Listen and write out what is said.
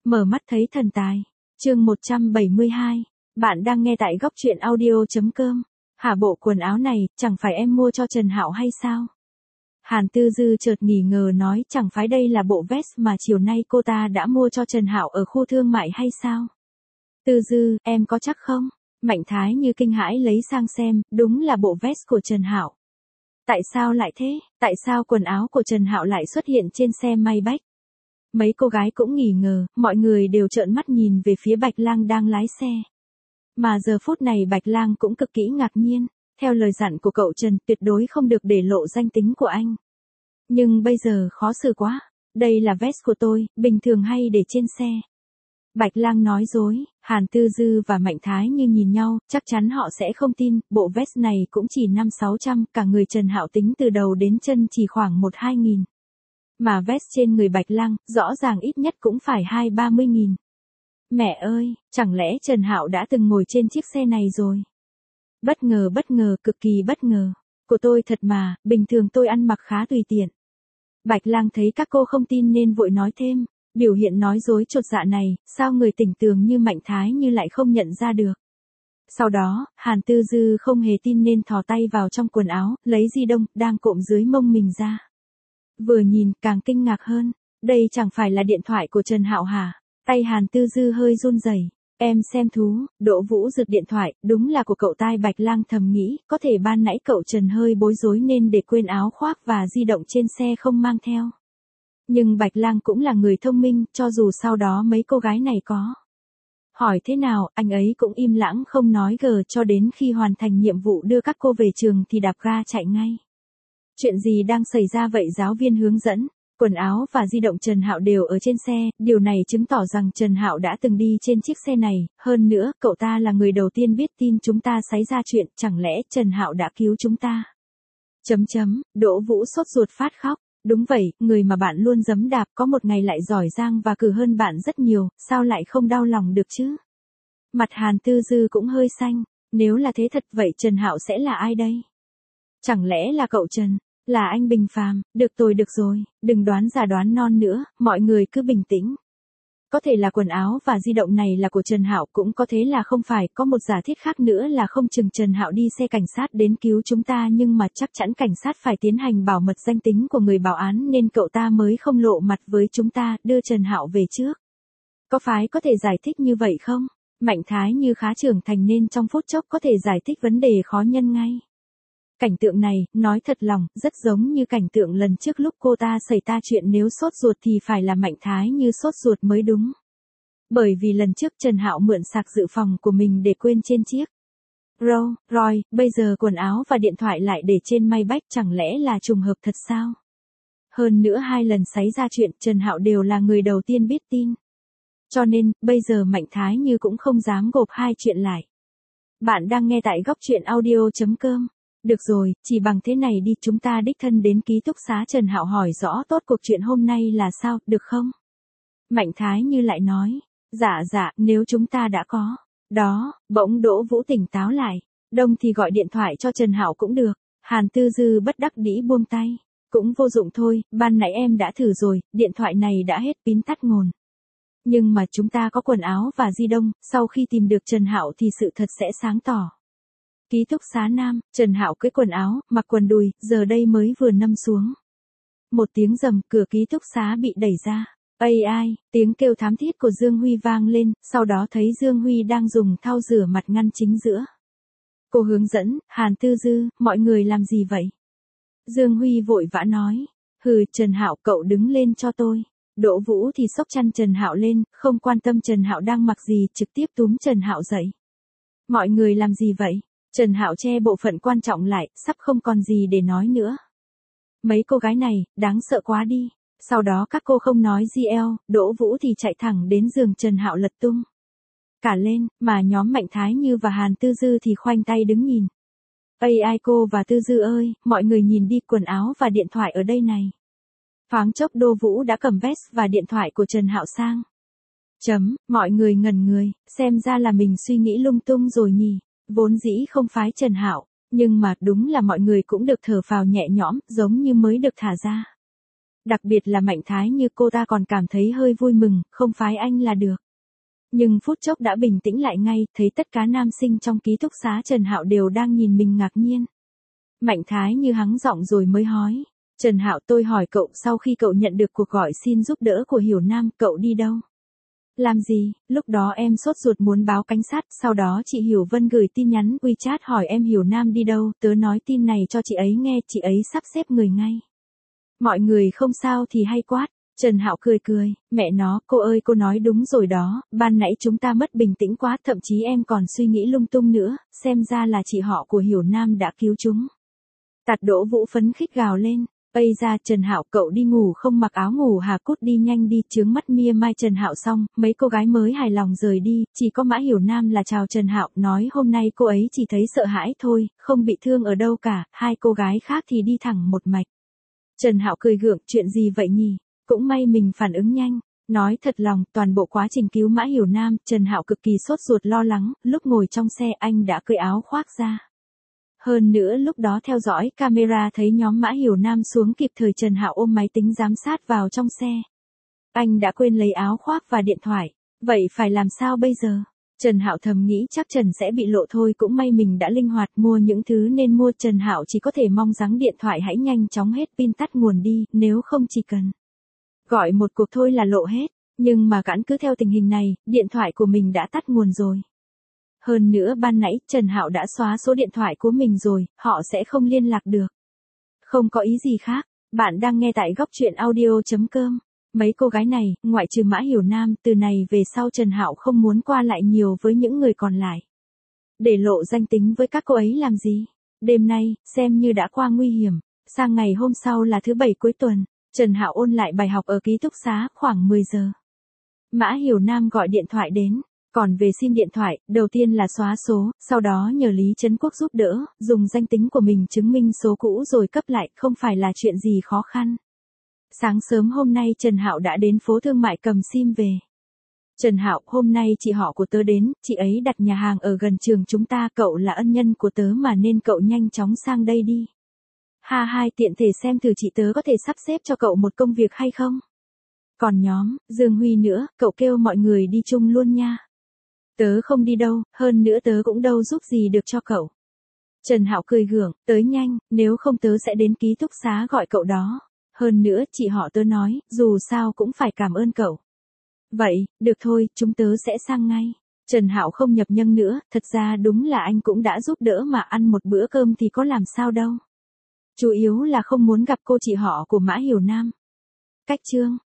Mở mắt thấy thần tài. Chương 172. Bạn đang nghe tại góc truyện audio.com. Hả, bộ quần áo này, chẳng phải em mua cho Trần Hạo hay sao? Hàn Tư Dư chợt nghỉ ngờ nói, chẳng phải đây là bộ vest mà chiều nay cô ta đã mua cho Trần Hạo ở khu thương mại hay sao? Tư Dư, em có chắc không? Mạnh Thái như kinh hãi lấy sang xem, đúng là bộ vest của Trần Hạo. Tại sao lại thế? Tại sao quần áo của Trần Hạo lại xuất hiện trên xe Maybach? Mấy cô gái cũng nghỉ ngờ, mọi người đều trợn mắt nhìn về phía Bạch Lang đang lái xe. Mà giờ phút này Bạch Lang cũng cực kỳ ngạc nhiên, theo lời dặn của cậu Trần, tuyệt đối không được để lộ danh tính của anh. Nhưng bây giờ khó xử quá, đây là vest của tôi, bình thường hay để trên xe. Bạch Lang nói dối, Hàn Tư Dư và Mạnh Thái như nhìn nhau, chắc chắn họ sẽ không tin, bộ vest này cũng chỉ 500-600, cả người Trần Hạo tính từ đầu đến chân chỉ khoảng 1-2 nghìn. Mà vest trên người Bạch Lang, rõ ràng ít nhất cũng phải 20-30 nghìn. Mẹ ơi, chẳng lẽ Trần Hạo đã từng ngồi trên chiếc xe này rồi? Bất ngờ, cực kỳ bất ngờ. Của tôi thật mà, bình thường tôi ăn mặc khá tùy tiện. Bạch Lang thấy các cô không tin nên vội nói thêm, biểu hiện nói dối chột dạ này, sao người tỉnh tường như Mạnh Thái như lại không nhận ra được. Sau đó, Hàn Tư Dư không hề tin nên thò tay vào trong quần áo, lấy di động đang cộm dưới mông mình ra. Vừa nhìn, càng kinh ngạc hơn, đây chẳng phải là điện thoại của Trần Hạo hả? Tay Hàn Tư Dư hơi run rẩy. Em xem thú, Đỗ Vũ giật điện thoại, đúng là của cậu. Tai Bạch Lang thầm nghĩ, có thể ban nãy cậu Trần hơi bối rối nên để quên áo khoác và di động trên xe không mang theo. Nhưng Bạch Lang cũng là người thông minh, cho dù sau đó mấy cô gái này có hỏi thế nào, anh ấy cũng im lặng không nói gờ cho đến khi hoàn thành nhiệm vụ đưa các cô về trường thì đạp ga chạy ngay. Chuyện gì đang xảy ra vậy? Giáo viên hướng dẫn. Quần áo và di động Trần Hạo đều ở trên xe, điều này chứng tỏ rằng Trần Hạo đã từng đi trên chiếc xe này, hơn nữa, cậu ta là người đầu tiên biết tin chúng ta xảy ra chuyện, chẳng lẽ Trần Hạo đã cứu chúng ta? Đỗ Vũ sốt ruột phát khóc. Đúng vậy, người mà bạn luôn giẫm đạp có một ngày lại giỏi giang và cử hơn bạn rất nhiều, sao lại không đau lòng được chứ? Mặt Hàn Tư Dư cũng hơi xanh, nếu là thế thật vậy Trần Hạo sẽ là ai đây? Chẳng lẽ là cậu Trần? Là anh Bình Phàm? Được rồi, đừng đoán già đoán non nữa, mọi người cứ bình tĩnh. Có thể là quần áo và di động này là của Trần Hạo, cũng có thể là không phải, có một giả thiết khác nữa là không chừng Trần Hạo đi xe cảnh sát đến cứu chúng ta, nhưng mà chắc chắn cảnh sát phải tiến hành bảo mật danh tính của người báo án nên cậu ta mới không lộ mặt với chúng ta, đưa Trần Hạo về trước. Có phải có thể giải thích như vậy không? Mạnh Thái như khá trưởng thành nên trong phút chốc có thể giải thích vấn đề khó nhân ngay. Cảnh tượng này, nói thật lòng, rất giống như cảnh tượng lần trước lúc cô ta xảy ra chuyện, nếu sốt ruột thì phải là Mạnh Thái như sốt ruột mới đúng. Bởi vì lần trước Trần Hạo mượn sạc dự phòng của mình để quên trên chiếc Rolls Royce, bây giờ quần áo và điện thoại lại để trên Maybach, chẳng lẽ là trùng hợp thật sao? Hơn nữa hai lần xảy ra chuyện, Trần Hạo đều là người đầu tiên biết tin. Cho nên, bây giờ Mạnh Thái như cũng không dám gộp hai chuyện lại. Bạn đang nghe tại góc truyện audio.com. Được rồi, chỉ bằng thế này đi, chúng ta đích thân đến ký túc xá Trần Hạo hỏi rõ tốt cuộc chuyện hôm nay là sao, được không? Mạnh Thái như lại nói, dạ, nếu chúng ta đã có. Đó, bỗng Đỗ Vũ tỉnh táo lại, đông thì gọi điện thoại cho Trần Hạo cũng được. Hàn Tư Dư bất đắc dĩ buông tay, cũng vô dụng thôi, ban nãy em đã thử rồi, điện thoại này đã hết pin tắt nguồn. Nhưng mà chúng ta có quần áo và di động, sau khi tìm được Trần Hạo thì sự thật sẽ sáng tỏ. Ký túc xá nam, Trần Hạo cưỡi quần áo, mặc quần đùi, giờ đây mới vừa nằm xuống. Một tiếng rầm, cửa ký túc xá bị đẩy ra. Ai, tiếng kêu thảm thiết của Dương Huy vang lên, sau đó thấy Dương Huy đang dùng thau rửa mặt ngăn chính giữa. Cô hướng dẫn, Hàn Tư Dư, mọi người làm gì vậy? Dương Huy vội vã nói, Trần Hạo, cậu đứng lên cho tôi. Đỗ Vũ thì xốc chăn Trần Hạo lên, không quan tâm Trần Hạo đang mặc gì, trực tiếp túm Trần Hạo dậy. Mọi người làm gì vậy? Trần Hạo che bộ phận quan trọng lại, sắp không còn gì để nói nữa. Mấy cô gái này, đáng sợ quá đi. Sau đó các cô không nói GL, Đỗ Vũ thì chạy thẳng đến giường Trần Hạo lật tung cả lên, mà nhóm Mạnh Thái Như và Hàn Tư Dư thì khoanh tay đứng nhìn. Ai cô và Tư Dư ơi, mọi người nhìn đi, quần áo và điện thoại ở đây này. Thoáng chốc Đỗ Vũ đã cầm vest và điện thoại của Trần Hạo sang. Mọi người ngẩn người, xem ra là mình suy nghĩ lung tung rồi nhỉ. Vốn dĩ không phái Trần Hạo, nhưng mà đúng là mọi người cũng được thở phào nhẹ nhõm, giống như mới được thả ra. Đặc biệt là Mạnh Thái Như, cô ta còn cảm thấy hơi vui mừng, không phái anh là được. Nhưng phút chốc đã bình tĩnh lại ngay, thấy tất cả nam sinh trong ký túc xá Trần Hạo đều đang nhìn mình ngạc nhiên. Mạnh Thái Như hắng giọng rồi mới hỏi. Trần Hạo, tôi hỏi cậu, sau khi cậu nhận được cuộc gọi xin giúp đỡ của Hiểu Nam, cậu đi đâu? Làm gì? Lúc đó em sốt ruột muốn báo cảnh sát, sau đó chị Hiểu Vân gửi tin nhắn WeChat hỏi em Hiểu Nam đi đâu, tớ nói tin này cho chị ấy nghe, chị ấy sắp xếp người ngay. Mọi người không sao thì hay quá. Trần Hạo cười cười, mẹ nó, cô ơi cô nói đúng rồi đó, ban nãy chúng ta mất bình tĩnh quá, thậm chí em còn suy nghĩ lung tung nữa, xem ra là chị họ của Hiểu Nam đã cứu chúng. Tạt Đỗ Vũ phấn khích gào lên. Ây ra Trần Hạo, cậu đi ngủ không mặc áo ngủ hả, cút đi nhanh đi, chướng mắt mia mai. Trần Hạo xong, mấy cô gái mới hài lòng rời đi, chỉ có Mã Hiểu Nam là chào Trần Hạo, nói hôm nay cô ấy chỉ thấy sợ hãi thôi, không bị thương ở đâu cả, hai cô gái khác thì đi thẳng một mạch. Trần Hạo cười gượng, chuyện gì vậy nhỉ? Cũng may mình phản ứng nhanh. Nói thật lòng, toàn bộ quá trình cứu Mã Hiểu Nam, Trần Hạo cực kỳ sốt ruột lo lắng, lúc ngồi trong xe anh đã cởi áo khoác ra. Hơn nữa lúc đó theo dõi camera thấy nhóm Mã Hiểu Nam xuống kịp thời, Trần Hạo ôm máy tính giám sát vào trong xe. Anh đã quên lấy áo khoác và điện thoại, vậy phải làm sao bây giờ? Trần Hạo thầm nghĩ chắc Trần sẽ bị lộ thôi, cũng may mình đã linh hoạt mua những thứ nên mua. Trần Hạo chỉ có thể mong rằng điện thoại hãy nhanh chóng hết pin tắt nguồn đi, nếu không chỉ cần gọi một cuộc thôi là lộ hết, nhưng mà cẵn cứ theo tình hình này, điện thoại của mình đã tắt nguồn rồi. Hơn nữa ban nãy Trần Hạo đã xóa số điện thoại của mình rồi, họ sẽ không liên lạc được. Không có ý gì khác, bạn đang nghe tại góc truyện audio.com. Mấy cô gái này, ngoại trừ Mã Hiểu Nam, từ này về sau Trần Hạo không muốn qua lại nhiều với những người còn lại. Để lộ danh tính với các cô ấy làm gì? Đêm nay, xem như đã qua nguy hiểm. Sang ngày hôm sau là thứ bảy cuối tuần, Trần Hạo ôn lại bài học ở ký túc xá khoảng 10 giờ. Mã Hiểu Nam gọi điện thoại đến. Còn về sim điện thoại, đầu tiên là xóa số, sau đó nhờ Lý Trấn Quốc giúp đỡ, dùng danh tính của mình chứng minh số cũ rồi cấp lại, không phải là chuyện gì khó khăn. Sáng sớm hôm nay Trần Hạo đã đến phố thương mại cầm sim về. Trần Hạo, hôm nay chị họ của tớ đến, chị ấy đặt nhà hàng ở gần trường chúng ta, cậu là ân nhân của tớ mà nên cậu nhanh chóng sang đây đi. Ha hai, tiện thể xem thử chị tớ có thể sắp xếp cho cậu một công việc hay không. Còn nhóm, Dương Huy nữa, cậu kêu mọi người đi chung luôn nha. Tớ không đi đâu, hơn nữa tớ cũng đâu giúp gì được cho cậu. Trần Hạo cười gượng, tới nhanh, nếu không tớ sẽ đến ký túc xá gọi cậu đó. Hơn nữa, chị họ tớ nói, dù sao cũng phải cảm ơn cậu. Vậy, được thôi, chúng tớ sẽ sang ngay. Trần Hạo không nhập nhằng nữa, thật ra đúng là anh cũng đã giúp đỡ mà, ăn một bữa cơm thì có làm sao đâu. Chủ yếu là không muốn gặp cô chị họ của Mã Hiểu Nam. Cách chương